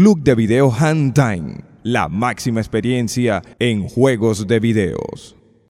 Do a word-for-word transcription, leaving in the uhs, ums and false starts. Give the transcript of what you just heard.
Club de Video Handtime, la máxima experiencia en juegos de videos.